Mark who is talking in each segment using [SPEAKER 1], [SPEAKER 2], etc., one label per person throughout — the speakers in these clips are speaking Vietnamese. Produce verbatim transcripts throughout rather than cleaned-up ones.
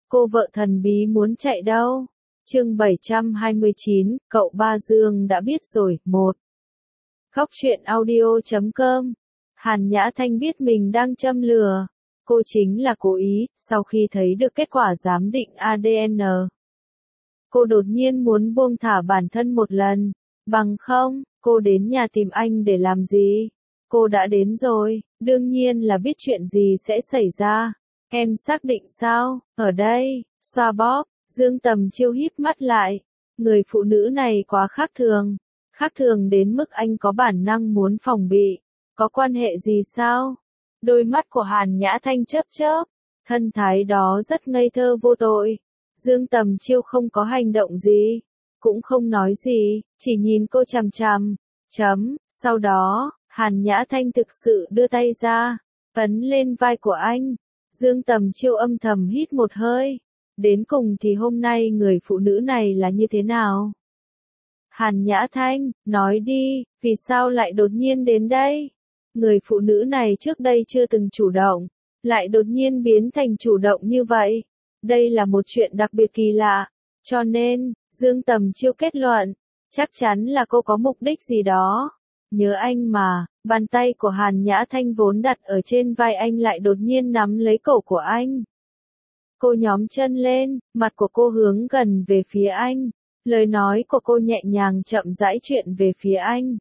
[SPEAKER 1] Cô vợ thần bí muốn chạy đâu? Chương bảy trăm hai mươi chín, cậu Ba Dương đã biết rồi. một. Góc truyện audio chấm com. Hàn Nhã Thanh biết mình đang châm lừa. Cô chính là cố ý, sau khi thấy được kết quả giám định a đê en. Cô đột nhiên muốn buông thả bản thân một lần. Bằng không, cô đến nhà tìm anh để làm gì? Cô đã đến rồi, đương nhiên là biết chuyện gì sẽ xảy ra. Em xác định sao? Ở đây, xoa bóp, Dương Tầm Chiêu híp mắt lại. Người phụ nữ này quá khác thường. Khác thường đến mức anh có bản năng muốn phòng bị. Có quan hệ gì sao? Đôi mắt của Hàn Nhã Thanh chớp chớp. Thân thái đó rất ngây thơ vô tội. Dương Tầm Chiêu không có hành động gì. Cũng không nói gì, chỉ nhìn cô chằm chằm. Chấm, sau đó, Hàn Nhã Thanh thực sự đưa tay ra. Ấn lên vai của anh. Dương Tầm Chiêu âm thầm hít một hơi. Đến cùng thì hôm nay người phụ nữ này là như thế nào? Hàn Nhã Thanh, nói đi, vì sao lại đột nhiên đến đây? Người phụ nữ này trước đây chưa từng chủ động, lại đột nhiên biến thành chủ động như vậy. Đây là một chuyện đặc biệt kỳ lạ. Cho nên, Dương Tầm Chiêu kết luận, chắc chắn là cô có mục đích gì đó. Nhớ anh mà, bàn tay của Hàn Nhã Thanh vốn đặt ở trên vai anh lại đột nhiên nắm lấy cổ của anh. Cô nhón chân lên, mặt của cô hướng gần về phía anh. Lời nói của cô nhẹ nhàng chậm rãi chuyện về phía anh.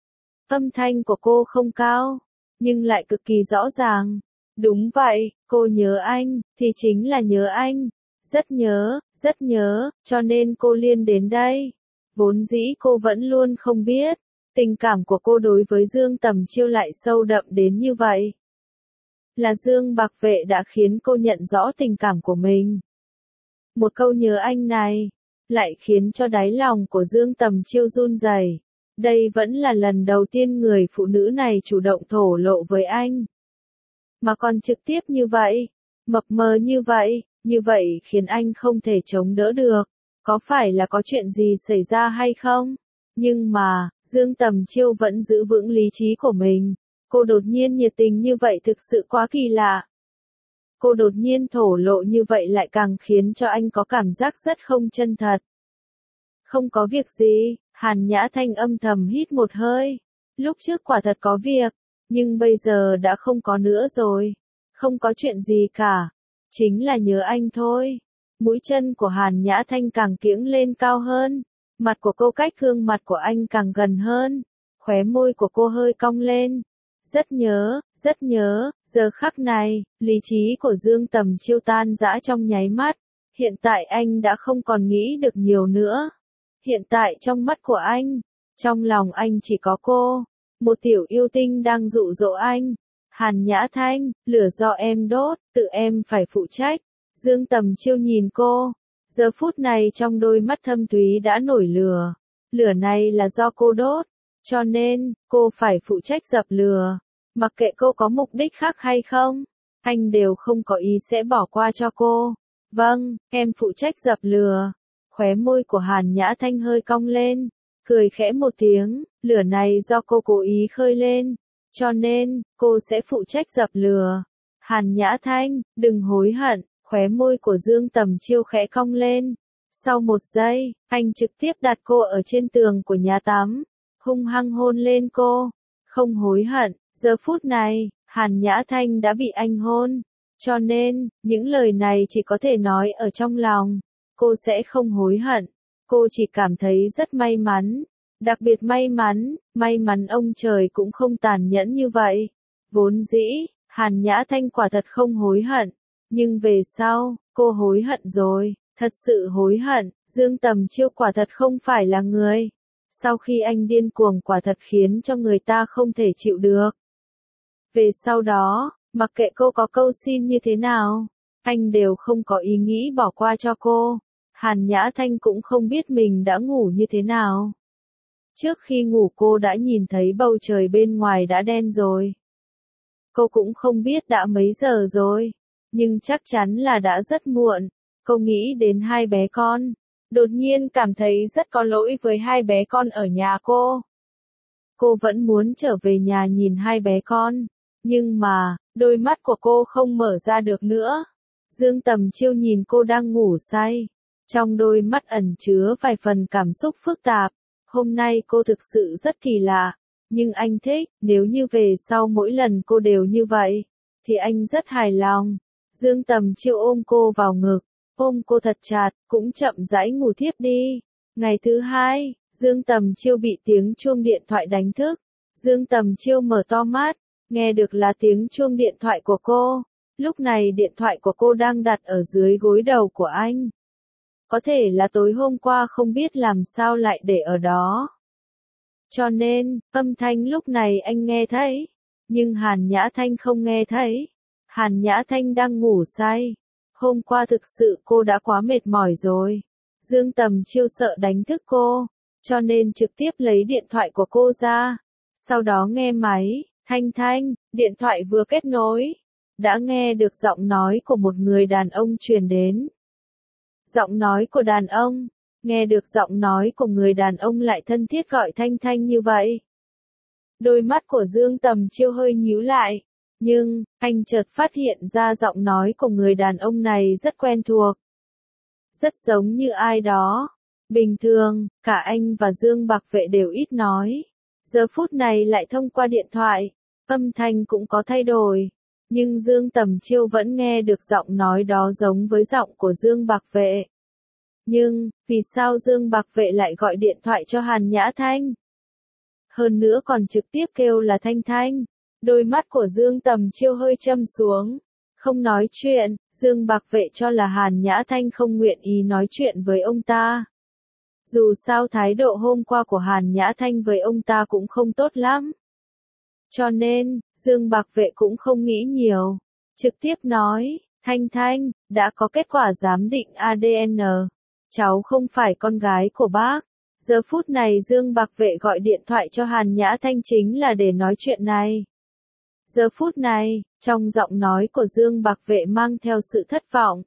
[SPEAKER 1] Âm thanh của cô không cao, nhưng lại cực kỳ rõ ràng. Đúng vậy, cô nhớ anh, thì chính là nhớ anh. Rất nhớ, rất nhớ, cho nên cô liên đến đây. Vốn dĩ cô vẫn luôn không biết, tình cảm của cô đối với Dương Tầm Chiêu lại sâu đậm đến như vậy. Là Dương Bạc Vệ đã khiến cô nhận rõ tình cảm của mình. Một câu nhớ anh này, lại khiến cho đáy lòng của Dương Tầm Chiêu run rẩy. Đây vẫn là lần đầu tiên người phụ nữ này chủ động thổ lộ với anh. Mà còn trực tiếp như vậy, mập mờ như vậy, như vậy khiến anh không thể chống đỡ được. Có phải là có chuyện gì xảy ra hay không? Nhưng mà, Dương Tầm Chiêu vẫn giữ vững lý trí của mình. Cô đột nhiên nhiệt tình như vậy thực sự quá kỳ lạ. Cô đột nhiên thổ lộ như vậy lại càng khiến cho anh có cảm giác rất không chân thật. Không có việc gì, Hàn Nhã Thanh âm thầm hít một hơi. Lúc trước quả thật có việc, nhưng bây giờ đã không có nữa rồi. Không có chuyện gì cả. Chính là nhớ anh thôi. Mũi chân của Hàn Nhã Thanh càng kiễng lên cao hơn. Mặt của cô cách gương mặt của anh càng gần hơn. Khóe môi của cô hơi cong lên. Rất nhớ, rất nhớ, giờ khắc này, lý trí của Dương Tầm Chiêu tan rã trong nháy mắt. Hiện tại anh đã không còn nghĩ được nhiều nữa. Hiện tại trong mắt của anh, trong lòng anh chỉ có cô. Một tiểu yêu tinh đang dụ dỗ anh. Hàn Nhã Thanh, lửa do em đốt, tự em phải phụ trách. Dương Tầm Chiêu nhìn cô. Giờ phút này trong đôi mắt thâm thúy đã nổi lửa. Lửa này là do cô đốt. Cho nên, cô phải phụ trách dập lửa. Mặc kệ cô có mục đích khác hay không, anh đều không có ý sẽ bỏ qua cho cô. Vâng, em phụ trách dập lửa. Khóe môi của Hàn Nhã Thanh hơi cong lên, cười khẽ một tiếng, lửa này do cô cố ý khơi lên. Cho nên, cô sẽ phụ trách dập lửa. Hàn Nhã Thanh, đừng hối hận, khóe môi của Dương Tầm Chiêu khẽ cong lên. Sau một giây, anh trực tiếp đặt cô ở trên tường của nhà tắm. Hung hăng hôn lên cô. Không hối hận, giờ phút này, Hàn Nhã Thanh đã bị anh hôn. Cho nên, những lời này chỉ có thể nói ở trong lòng. Cô sẽ không hối hận. Cô chỉ cảm thấy rất may mắn. Đặc biệt may mắn, may mắn ông trời cũng không tàn nhẫn như vậy. Vốn dĩ, Hàn Nhã Thanh quả thật không hối hận. Nhưng về sau, cô hối hận rồi. Thật sự hối hận, Dương Tầm Chiêu quả thật không phải là người. Sau khi anh điên cuồng quả thật khiến cho người ta không thể chịu được. Về sau đó, mặc kệ cô có câu xin như thế nào, anh đều không có ý nghĩ bỏ qua cho cô. Hàn Nhã Thanh cũng không biết mình đã ngủ như thế nào. Trước khi ngủ cô đã nhìn thấy bầu trời bên ngoài đã đen rồi. Cô cũng không biết đã mấy giờ rồi, nhưng chắc chắn là đã rất muộn. Cô nghĩ đến hai bé con. Đột nhiên cảm thấy rất có lỗi với hai bé con ở nhà cô. Cô vẫn muốn trở về nhà nhìn hai bé con. Nhưng mà, đôi mắt của cô không mở ra được nữa. Dương Tầm Chiêu nhìn cô đang ngủ say, trong đôi mắt ẩn chứa vài phần cảm xúc phức tạp. Hôm nay cô thực sự rất kỳ lạ, nhưng anh thích, nếu như về sau mỗi lần cô đều như vậy, thì anh rất hài lòng. Dương Tầm Chiêu ôm cô vào ngực, ôm cô thật chặt, cũng chậm rãi ngủ thiếp đi. Ngày thứ hai, Dương Tầm Chiêu bị tiếng chuông điện thoại đánh thức. Dương Tầm Chiêu mở to mắt, nghe được là tiếng chuông điện thoại của cô. Lúc này điện thoại của cô đang đặt ở dưới gối đầu của anh. Có thể là tối hôm qua không biết làm sao lại để ở đó. Cho nên, âm thanh lúc này anh nghe thấy, nhưng Hàn Nhã Thanh không nghe thấy. Hàn Nhã Thanh đang ngủ say. Hôm qua thực sự cô đã quá mệt mỏi rồi. Dương Tầm Chiêu sợ đánh thức cô, cho nên trực tiếp lấy điện thoại của cô ra. Sau đó nghe máy, Thanh Thanh, điện thoại vừa kết nối. Đã nghe được giọng nói của một người đàn ông truyền đến. Giọng nói của đàn ông, nghe được giọng nói của người đàn ông lại thân thiết gọi Thanh Thanh như vậy. Đôi mắt của Dương Tầm Chiêu hơi nhíu lại, nhưng, anh chợt phát hiện ra giọng nói của người đàn ông này rất quen thuộc. Rất giống như ai đó. Bình thường, cả anh và Dương Bạc Vệ đều ít nói. Giờ phút này lại thông qua điện thoại, âm thanh cũng có thay đổi. Nhưng Dương Tầm Chiêu vẫn nghe được giọng nói đó giống với giọng của Dương Bạc Vệ. Nhưng, vì sao Dương Bạc Vệ lại gọi điện thoại cho Hàn Nhã Thanh? Hơn nữa còn trực tiếp kêu là Thanh Thanh. Đôi mắt của Dương Tầm Chiêu hơi châm xuống. Không nói chuyện, Dương Bạc Vệ cho là Hàn Nhã Thanh không nguyện ý nói chuyện với ông ta. Dù sao thái độ hôm qua của Hàn Nhã Thanh với ông ta cũng không tốt lắm. Cho nên, Dương Bạc Vệ cũng không nghĩ nhiều. Trực tiếp nói, Thanh Thanh, đã có kết quả giám định a đê en. Cháu không phải con gái của bác. Giờ phút này Dương Bạc Vệ gọi điện thoại cho Hàn Nhã Thanh chính là để nói chuyện này. Giờ phút này, trong giọng nói của Dương Bạc Vệ mang theo sự thất vọng.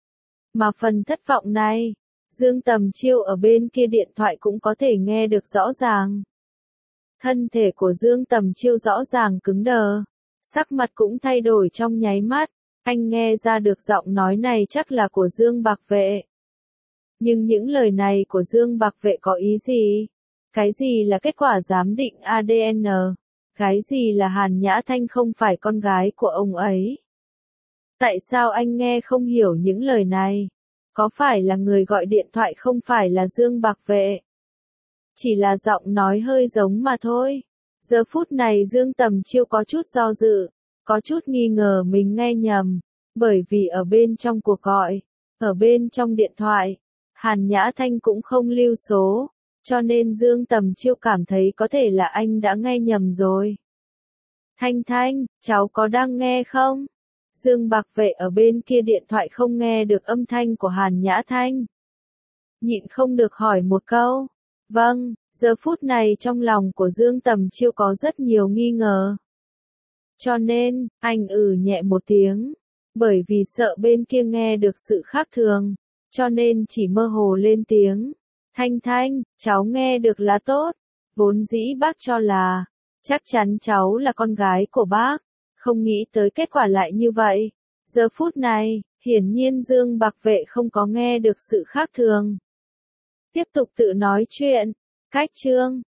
[SPEAKER 1] Mà phần thất vọng này, Dương Tầm Chiêu ở bên kia điện thoại cũng có thể nghe được rõ ràng. Thân thể của Dương Tầm Chiêu rõ ràng cứng đờ, sắc mặt cũng thay đổi trong nháy mắt, anh nghe ra được giọng nói này chắc là của Dương Bạc Vệ. Nhưng những lời này của Dương Bạc Vệ có ý gì? Cái gì là kết quả giám định a đê en? Cái gì là Hàn Nhã Thanh không phải con gái của ông ấy? Tại sao anh nghe không hiểu những lời này? Có phải là người gọi điện thoại không phải là Dương Bạc Vệ? Chỉ là giọng nói hơi giống mà thôi. Giờ phút này Dương Tầm Chiêu có chút do dự, có chút nghi ngờ mình nghe nhầm, bởi vì ở bên trong cuộc gọi, ở bên trong điện thoại, Hàn Nhã Thanh cũng không lưu số, cho nên Dương Tầm Chiêu cảm thấy có thể là anh đã nghe nhầm rồi. Thanh Thanh, cháu có đang nghe không? Dương Bạc Vệ ở bên kia điện thoại không nghe được âm thanh của Hàn Nhã Thanh. Nhịn không được hỏi một câu. Vâng, giờ phút này trong lòng của Dương Tầm Chiêu có rất nhiều nghi ngờ. Cho nên, anh ừ nhẹ một tiếng. Bởi vì sợ bên kia nghe được sự khác thường, cho nên chỉ mơ hồ lên tiếng. Thanh Thanh, cháu nghe được là tốt. Vốn dĩ bác cho là, chắc chắn cháu là con gái của bác. Không nghĩ tới kết quả lại như vậy. Giờ phút này, hiển nhiên Dương Bạc Vệ không có nghe được sự khác thường. Tiếp tục tự nói chuyện. Cách chương